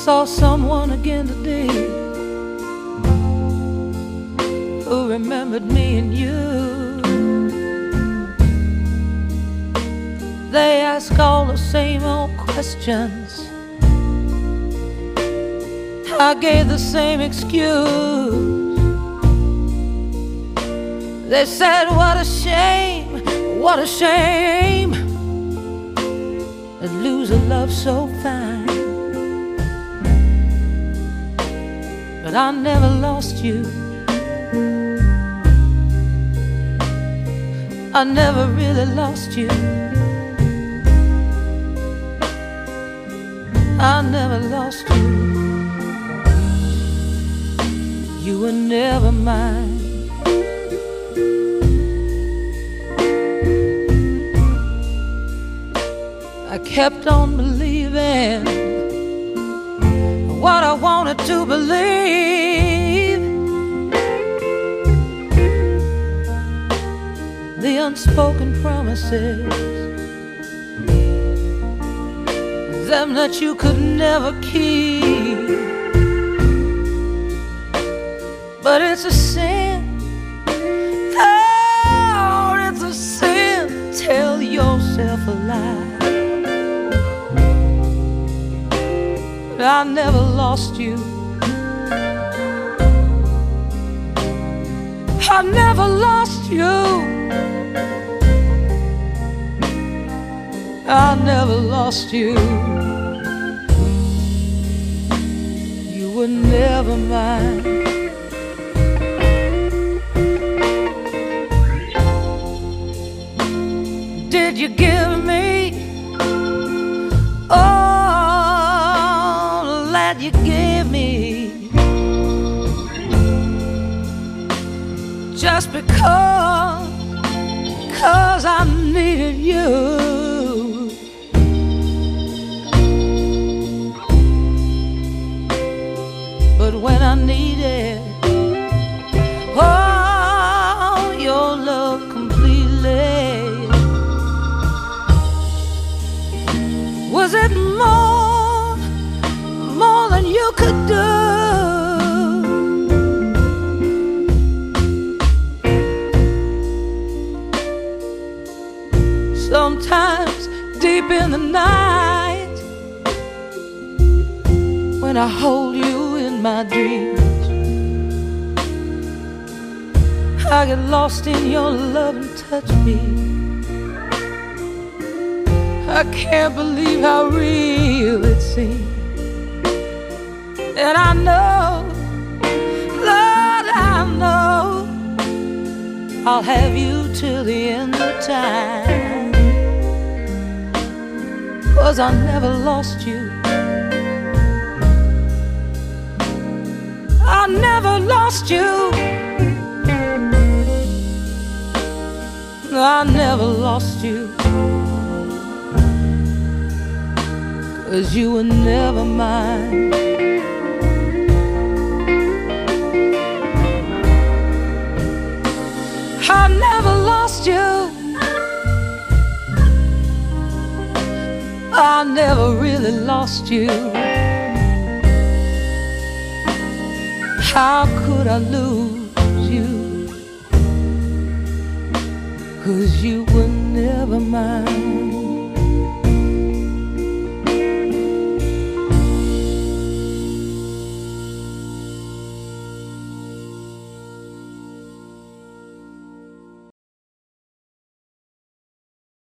saw someone again today who remembered me and you. They ask all the same old questions. I gave the same excuse. They said, what a shame, what a shame to lose a love so fine. But I never lost you. I never really lost you. I never lost you. You were never mine. I kept on believing what I wanted to believe. The unspoken promises, them that you could never keep. But it's a sin, oh, it's a sin. Tell yourself a lie. I never lost you. I never lost you. I never lost you. You were never mine. Did you give me all that you gave me just because I needed you? But when I needed oh, your love completely, was it more than you could do? Sometimes deep in the night, when I hold you in my dreams, I get lost in your love and touch me. I can't believe how real it seems. And I know, Lord, I know I'll have you till the end of time, 'cause I never lost you. I never lost you. I never lost you. 'Cause you were never mine. I never lost you. I never really lost you. How could I lose you? 'Cause you were never mine.